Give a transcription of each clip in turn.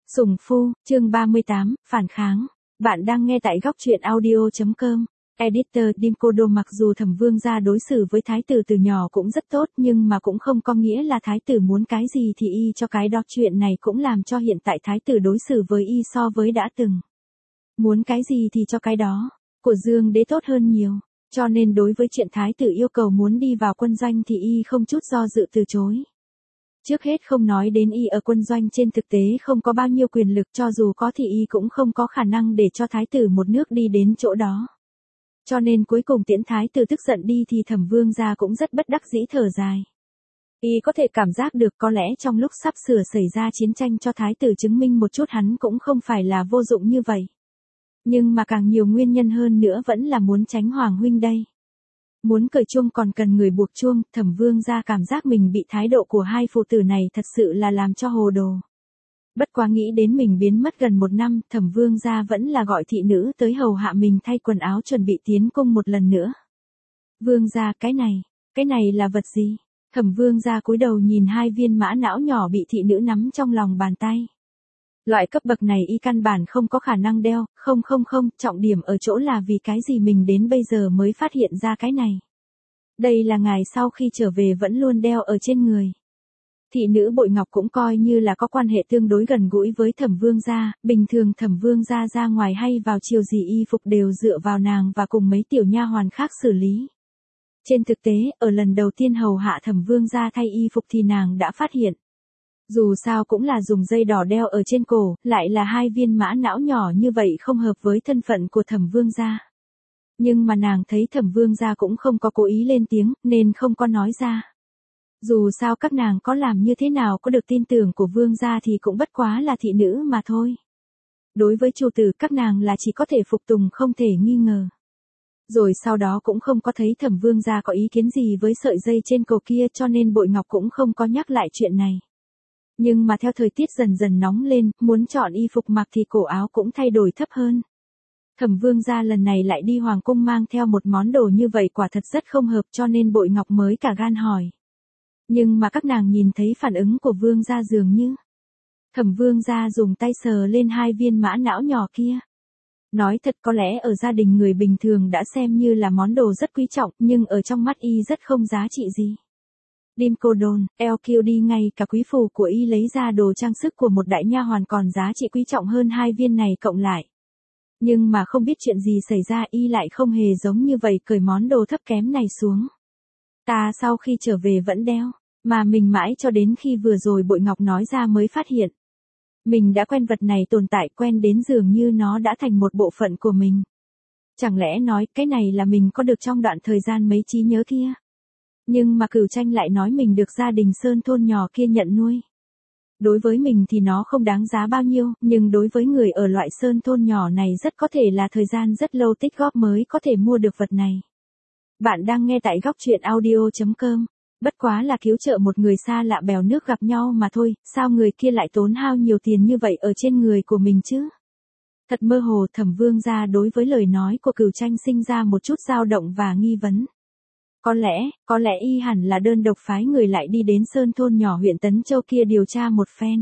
Sủng Phu, chương 38, Phản kháng. Bạn đang nghe tại góc truyện audio.com. Editor Dimkodo. Mặc dù Thẩm Vương gia đối xử với thái tử từ nhỏ cũng rất tốt, nhưng mà cũng không có nghĩa là thái tử muốn cái gì thì y cho cái đó. Chuyện này cũng làm cho hiện tại thái tử đối xử với y so với đã từng. Muốn cái gì thì cho cái đó. Của Dương Đế tốt hơn nhiều. Cho nên đối với chuyện thái tử yêu cầu muốn đi vào quân doanh thì y không chút do dự từ chối. Trước hết không nói đến y ở quân doanh trên thực tế không có bao nhiêu quyền lực, cho dù có thì y cũng không có khả năng để cho thái tử một nước đi đến chỗ đó. Cho nên cuối cùng tiễn thái tử tức giận đi thì Thẩm Vương gia cũng rất bất đắc dĩ thở dài. Y có thể cảm giác được có lẽ trong lúc sắp sửa xảy ra chiến tranh cho thái tử chứng minh một chút hắn cũng không phải là vô dụng như vậy. Nhưng mà càng nhiều nguyên nhân hơn nữa vẫn là muốn tránh Hoàng huynh đây. Muốn cởi chuông còn cần người buộc chuông. Thẩm Vương gia cảm giác mình bị thái độ của hai phụ tử này thật sự là làm cho hồ đồ. Bất quá nghĩ đến mình biến mất gần 1 năm, Thẩm Vương gia vẫn là gọi thị nữ tới hầu hạ mình thay quần áo chuẩn bị tiến cung một lần nữa. Vương gia, cái này là vật gì? Thẩm Vương gia cúi đầu nhìn 2 viên mã não nhỏ bị thị nữ nắm trong lòng bàn tay. Loại cấp bậc này y căn bản không có khả năng đeo, không, trọng điểm ở chỗ là vì cái gì mình đến bây giờ mới phát hiện ra cái này. Đây là ngài sau khi trở về vẫn luôn đeo ở trên người. Thị nữ Bội Ngọc cũng coi như là có quan hệ tương đối gần gũi với Thẩm Vương gia, bình thường Thẩm Vương gia ra ngoài hay vào chiều gì y phục đều dựa vào nàng và cùng mấy tiểu nha hoàn khác xử lý. Trên thực tế, ở lần đầu tiên hầu hạ Thẩm Vương gia thay y phục thì nàng đã phát hiện. Dù sao cũng là dùng dây đỏ đeo ở trên cổ, lại là 2 viên mã não nhỏ như vậy không hợp với thân phận của Thẩm Vương gia. Nhưng mà nàng thấy Thẩm Vương gia cũng không có cố ý lên tiếng, nên không có nói ra. Dù sao các nàng có làm như thế nào có được tin tưởng của Vương gia thì cũng bất quá là thị nữ mà thôi. Đối với chủ tử các nàng là chỉ có thể phục tùng không thể nghi ngờ. Rồi sau đó cũng không có thấy Thẩm Vương gia có ý kiến gì với sợi dây trên cổ kia, cho nên Bội Ngọc cũng không có nhắc lại chuyện này. Nhưng mà theo thời tiết dần dần nóng lên, muốn chọn y phục mặc thì cổ áo cũng thay đổi thấp hơn. Thẩm Vương gia lần này lại đi hoàng cung mang theo một món đồ như vậy quả thật rất không hợp, cho nên Bội Ngọc mới cả gan hỏi. Nhưng mà các nàng nhìn thấy phản ứng của Vương gia dường như. Thẩm Vương gia dùng tay sờ lên 2 viên mã não nhỏ kia. Nói thật có lẽ ở gia đình người bình thường đã xem như là món đồ rất quý trọng, nhưng ở trong mắt y rất không giá trị gì. Dimkodon, LQD ngay cả quý phủ của y lấy ra đồ trang sức của một đại nha hoàn còn giá trị quý trọng hơn 2 viên này cộng lại. Nhưng mà không biết chuyện gì xảy ra y lại không hề giống như vậy cởi món đồ thấp kém này xuống. Ta sau khi trở về vẫn đeo, mà mình mãi cho đến khi vừa rồi Bội Ngọc nói ra mới phát hiện. Mình đã quen vật này tồn tại, quen đến dường như nó đã thành một bộ phận của mình. Chẳng lẽ nói cái này là mình có được trong đoạn thời gian mấy trí nhớ kia. Nhưng mà Cửu Tranh lại nói mình được gia đình Sơn thôn nhỏ kia nhận nuôi. Đối với mình thì nó không đáng giá bao nhiêu, nhưng đối với người ở loại Sơn thôn nhỏ này rất có thể là thời gian rất lâu tích góp mới có thể mua được vật này. Bạn đang nghe tại góc truyện audio.com. Bất quá là cứu trợ một người xa lạ bèo nước gặp nhau mà thôi, sao người kia lại tốn hao nhiều tiền như vậy ở trên người của mình chứ? Thật mơ hồ. Thẩm Vương gia đối với lời nói của Cửu Tranh sinh ra một chút dao động và nghi vấn. Có lẽ y hẳn là đơn độc phái người lại đi đến Sơn thôn nhỏ huyện Tấn Châu kia điều tra một phen.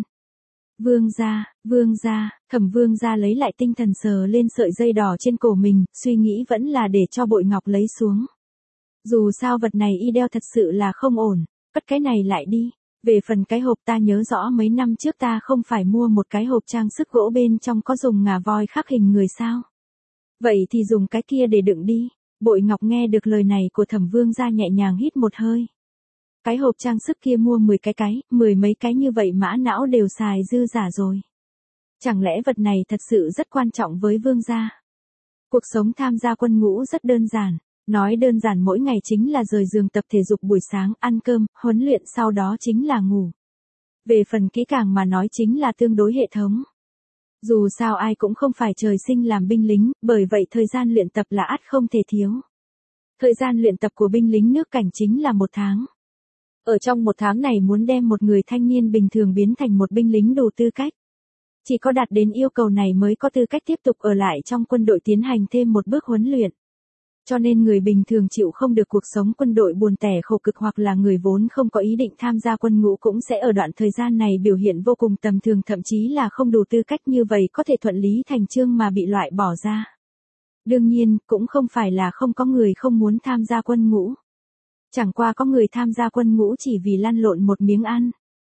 Vương gia, Thẩm Vương gia lấy lại tinh thần sờ lên sợi dây đỏ trên cổ mình, suy nghĩ vẫn là để cho Bội Ngọc lấy xuống. Dù sao vật này y đeo thật sự là không ổn, cất cái này lại đi. Về phần cái hộp ta nhớ rõ mấy năm trước ta không phải mua một cái hộp trang sức gỗ bên trong có dùng ngà voi khắc hình người sao? Vậy thì dùng cái kia để đựng đi. Bội Ngọc nghe được lời này của Thẩm Vương gia nhẹ nhàng hít một hơi. Cái hộp trang sức kia mua 10 mấy cái như vậy mã não đều xài dư giả rồi. Chẳng lẽ vật này thật sự rất quan trọng với Vương gia? Cuộc sống tham gia quân ngũ rất đơn giản. Nói đơn giản mỗi ngày chính là rời giường tập thể dục buổi sáng, ăn cơm, huấn luyện, sau đó chính là ngủ. Về phần kỹ càng mà nói chính là tương đối hệ thống. Dù sao ai cũng không phải trời sinh làm binh lính, bởi vậy thời gian luyện tập là ắt không thể thiếu. Thời gian luyện tập của binh lính nước cảnh chính là 1 tháng. Ở trong 1 tháng này muốn đem một người thanh niên bình thường biến thành một binh lính đủ tư cách. Chỉ có đạt đến yêu cầu này mới có tư cách tiếp tục ở lại trong quân đội tiến hành thêm một bước huấn luyện. Cho nên người bình thường chịu không được cuộc sống quân đội buồn tẻ khổ cực hoặc là người vốn không có ý định tham gia quân ngũ cũng sẽ ở đoạn thời gian này biểu hiện vô cùng tầm thường, thậm chí là không đủ tư cách, như vậy có thể thuận lý thành chương mà bị loại bỏ ra. Đương nhiên, cũng không phải là không có người không muốn tham gia quân ngũ. Chẳng qua có người tham gia quân ngũ chỉ vì lăn lộn một miếng ăn.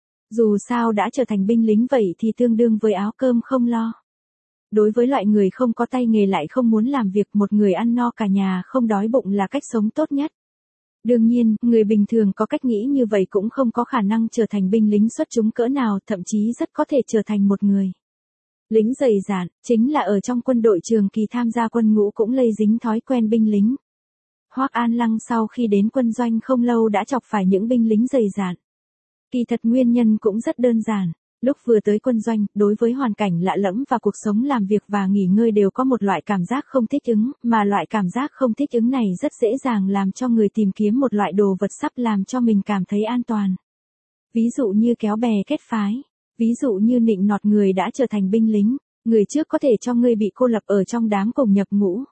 Dù sao đã trở thành binh lính vậy thì tương đương với áo cơm không lo. Đối với loại người không có tay nghề lại không muốn làm việc, một người ăn no cả nhà không đói bụng là cách sống tốt nhất. Đương nhiên, người bình thường có cách nghĩ như vậy cũng không có khả năng trở thành binh lính xuất chúng cỡ nào, thậm chí rất có thể trở thành một người lính dày dạn, chính là ở trong quân đội trường kỳ tham gia quân ngũ cũng lây dính thói quen binh lính. Hoắc An Lăng sau khi đến quân doanh không lâu đã chọc phải những binh lính dày dạn. Kỳ thật nguyên nhân cũng rất đơn giản. Lúc vừa tới quân doanh, đối với hoàn cảnh lạ lẫm và cuộc sống làm việc và nghỉ ngơi đều có một loại cảm giác không thích ứng, mà loại cảm giác không thích ứng này rất dễ dàng làm cho người tìm kiếm một loại đồ vật sắp làm cho mình cảm thấy an toàn. Ví dụ như kéo bè kết phái, ví dụ như nịnh nọt người đã trở thành binh lính, người trước có thể cho ngươi bị cô lập ở trong đám cùng nhập ngũ,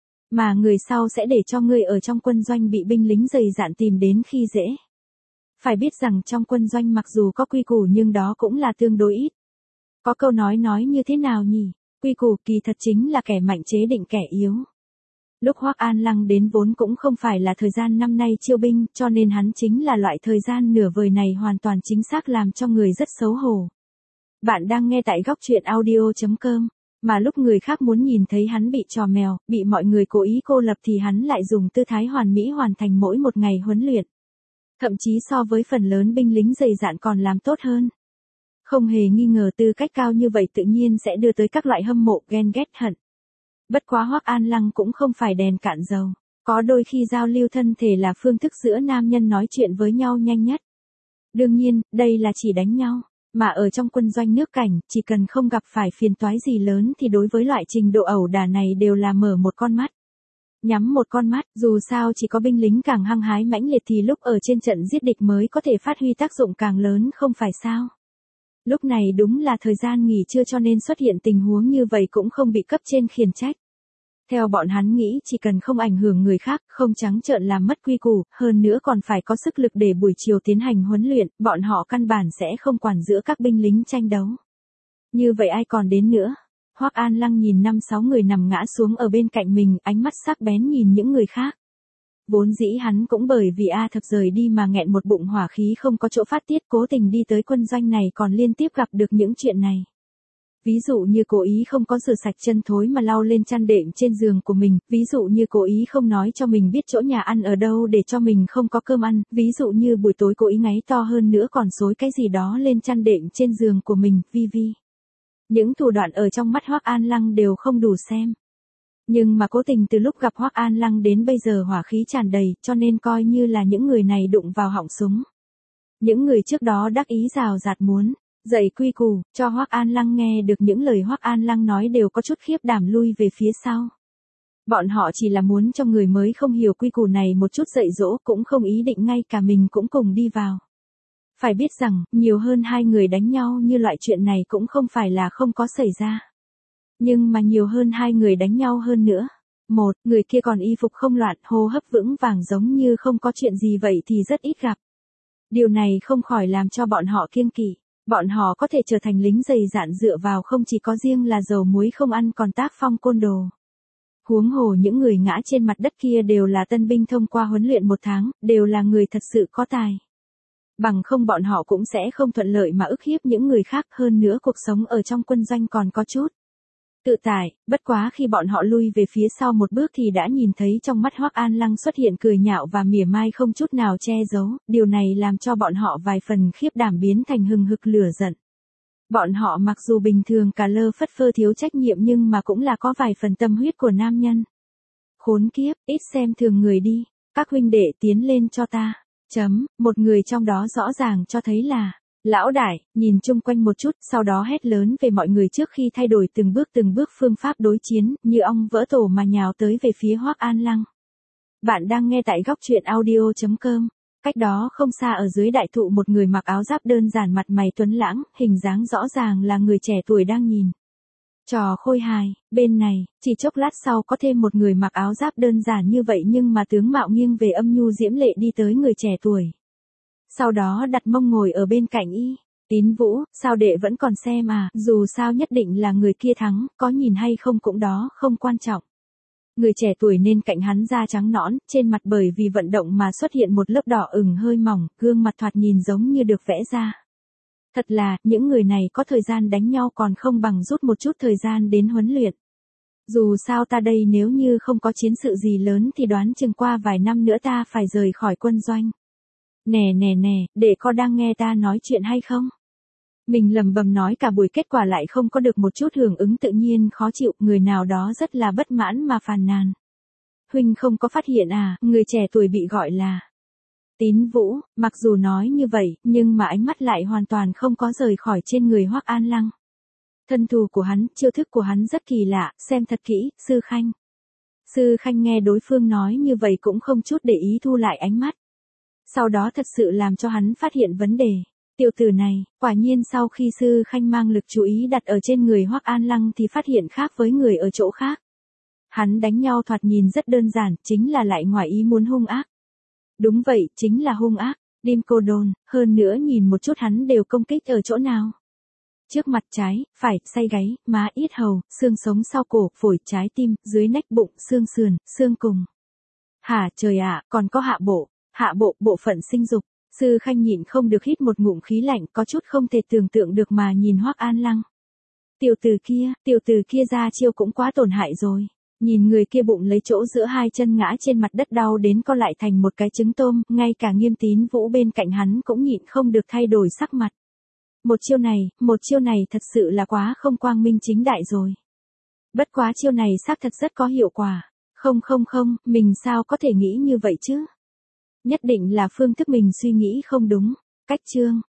mà người sau sẽ để cho ngươi ở trong quân doanh bị binh lính dày dạn tìm đến khi dễ. Phải biết rằng trong quân doanh mặc dù có quy củ nhưng đó cũng là tương đối ít. Có câu nói như thế nào nhỉ? Quy củ kỳ thật chính là kẻ mạnh chế định kẻ yếu. Lúc Hoắc An Lăng đến vốn cũng không phải là thời gian năm nay chiêu binh, cho nên hắn chính là loại thời gian nửa vời này hoàn toàn chính xác làm cho người rất xấu hổ. Bạn đang nghe tại góc truyện audio.com, mà lúc người khác muốn nhìn thấy hắn bị trò mèo, bị mọi người cố ý cô lập thì hắn lại dùng tư thái hoàn mỹ hoàn thành mỗi một ngày huấn luyện. Thậm chí so với phần lớn binh lính dày dạn còn làm tốt hơn. Không hề nghi ngờ tư cách cao như vậy tự nhiên sẽ đưa tới các loại hâm mộ, ghen ghét, hận. Bất quá Hoắc An Lăng cũng không phải đèn cạn dầu, có đôi khi giao lưu thân thể là phương thức giữa nam nhân nói chuyện với nhau nhanh nhất. Đương nhiên, đây là chỉ đánh nhau, mà ở trong quân doanh nước cảnh, chỉ cần không gặp phải phiền toái gì lớn thì đối với loại trình độ ẩu đả này đều là mở một con mắt. Nhắm một con mắt, dù sao chỉ có binh lính càng hăng hái mãnh liệt thì lúc ở trên trận giết địch mới có thể phát huy tác dụng càng lớn, không phải sao? Lúc này đúng là thời gian nghỉ trưa cho nên xuất hiện tình huống như vậy cũng không bị cấp trên khiển trách. Theo bọn hắn nghĩ chỉ cần không ảnh hưởng người khác, không trắng trợn làm mất quy củ, hơn nữa còn phải có sức lực để buổi chiều tiến hành huấn luyện, bọn họ căn bản sẽ không quản giữa các binh lính tranh đấu. Như vậy ai còn đến nữa? Hoắc An Lăng nhìn 5-6 người nằm ngã xuống ở bên cạnh mình, ánh mắt sắc bén nhìn những người khác. Vốn dĩ hắn cũng bởi vì thật rời đi mà nghẹn một bụng hỏa khí không có chỗ phát tiết, cố tình đi tới quân doanh này còn liên tiếp gặp được những chuyện này. Ví dụ như cố ý không có rửa sạch chân thối mà lau lên chăn đệm trên giường của mình, ví dụ như cố ý không nói cho mình biết chỗ nhà ăn ở đâu để cho mình không có cơm ăn, ví dụ như buổi tối cố ý ngáy to hơn nữa còn xối cái gì đó lên chăn đệm trên giường của mình, vi. Những thủ đoạn ở trong mắt Hoắc An Lăng đều không đủ xem. Nhưng mà cố tình từ lúc gặp Hoắc An Lăng đến bây giờ hỏa khí tràn đầy, cho nên coi như là những người này đụng vào họng súng. Những người trước đó đắc ý rào rạt muốn dạy quy củ cho Hoắc An Lăng nghe được những lời Hoắc An Lăng nói đều có chút khiếp đảm lui về phía sau. Bọn họ chỉ là muốn cho người mới không hiểu quy củ này một chút dạy dỗ, cũng không ý định ngay cả mình cũng cùng đi vào. Phải biết rằng, nhiều hơn 2 người đánh nhau như loại chuyện này cũng không phải là không có xảy ra. Nhưng mà nhiều hơn 2 người đánh nhau hơn nữa. Một, người kia còn y phục không loạn, hô hấp vững vàng giống như không có chuyện gì vậy thì rất ít gặp. Điều này không khỏi làm cho bọn họ kiêng kỵ. Bọn họ có thể trở thành lính dày dạn dựa vào không chỉ có riêng là dầu muối không ăn còn tác phong côn đồ. Huống hồ những người ngã trên mặt đất kia đều là tân binh thông qua huấn luyện 1 tháng, đều là người thật sự có tài. Bằng không bọn họ cũng sẽ không thuận lợi mà ức hiếp những người khác, hơn nữa cuộc sống ở trong quân doanh còn có chút tự tại, bất quá khi bọn họ lui về phía sau một bước thì đã nhìn thấy trong mắt Hoắc An Lăng xuất hiện cười nhạo và mỉa mai không chút nào che giấu, điều này làm cho bọn họ vài phần khiếp đảm biến thành hừng hực lửa giận. Bọn họ mặc dù bình thường cả lơ phất phơ thiếu trách nhiệm nhưng mà cũng là có vài phần tâm huyết của nam nhân. Khốn kiếp, ít xem thường người đi, các huynh đệ tiến lên cho ta. Một người trong đó rõ ràng cho thấy là lão đại, nhìn chung quanh một chút, sau đó hét lớn về mọi người trước khi thay đổi từng bước phương pháp đối chiến, như ong vỡ tổ mà nhào tới về phía Hoắc An Lăng. Bạn đang nghe tại góc truyện audio.com. Cách đó không xa ở dưới đại thụ một người mặc áo giáp đơn giản, mặt mày tuấn lãng, hình dáng rõ ràng là người trẻ tuổi đang nhìn. Trò khôi hài, bên này, chỉ chốc lát sau có thêm một người mặc áo giáp đơn giản như vậy nhưng mà tướng mạo nghiêng về âm nhu diễm lệ đi tới người trẻ tuổi. Sau đó đặt mông ngồi ở bên cạnh y. Tín Vũ, sao đệ vẫn còn xem à, dù sao nhất định là người kia thắng, có nhìn hay không cũng đó, không quan trọng. Người trẻ tuổi nên cạnh hắn da trắng nõn, trên mặt bởi vì vận động mà xuất hiện một lớp đỏ ửng hơi mỏng, gương mặt thoạt nhìn giống như được vẽ ra. Thật là, những người này có thời gian đánh nhau còn không bằng rút một chút thời gian đến huấn luyện. Dù sao ta đây nếu như không có chiến sự gì lớn thì đoán chừng qua vài năm nữa ta phải rời khỏi quân doanh. Nè, đệ có đang nghe ta nói chuyện hay không? Mình lầm bầm nói cả buổi kết quả lại không có được một chút hưởng ứng tự nhiên khó chịu, người nào đó rất là bất mãn mà phàn nàn. Huynh không có phát hiện à, người trẻ tuổi bị gọi là Tín Vũ, mặc dù nói như vậy, nhưng mà ánh mắt lại hoàn toàn không có rời khỏi trên người Hoắc An Lăng. Thân thủ của hắn, chiêu thức của hắn rất kỳ lạ, xem thật kỹ, Sư Khanh. Sư Khanh nghe đối phương nói như vậy cũng không chút để ý thu lại ánh mắt. Sau đó thật sự làm cho hắn phát hiện vấn đề. Tiểu tử này, quả nhiên sau khi Sư Khanh mang lực chú ý đặt ở trên người Hoắc An Lăng thì phát hiện khác với người ở chỗ khác. Hắn đánh nhau thoạt nhìn rất đơn giản, chính là lại ngoài ý muốn hung ác. Đúng vậy, chính là hung ác, Dimkodon, hơn nữa nhìn một chút hắn đều công kích ở chỗ nào. Trước mặt trái, phải, say gáy, má yết hầu, xương sống sau cổ, phổi, trái tim, dưới nách bụng, xương sườn, xương cùng. Hả trời ạ, còn có hạ bộ, bộ phận sinh dục. Sư Khanh nhịn không được hít một ngụm khí lạnh, có chút không thể tưởng tượng được mà nhìn Hoắc An Lăng. Tiểu tử kia ra chiêu cũng quá tổn hại rồi. Nhìn người kia bụng lấy chỗ giữa hai chân ngã trên mặt đất đau đến co lại thành một cái trứng tôm, ngay cả Nghiêm Tín Vũ bên cạnh hắn cũng nhịn không được thay đổi sắc mặt. Một chiêu này thật sự là quá không quang minh chính đại rồi. Bất quá chiêu này xác thật rất có hiệu quả. Không, mình sao có thể nghĩ như vậy chứ? Nhất định là phương thức mình suy nghĩ không đúng. Cách chương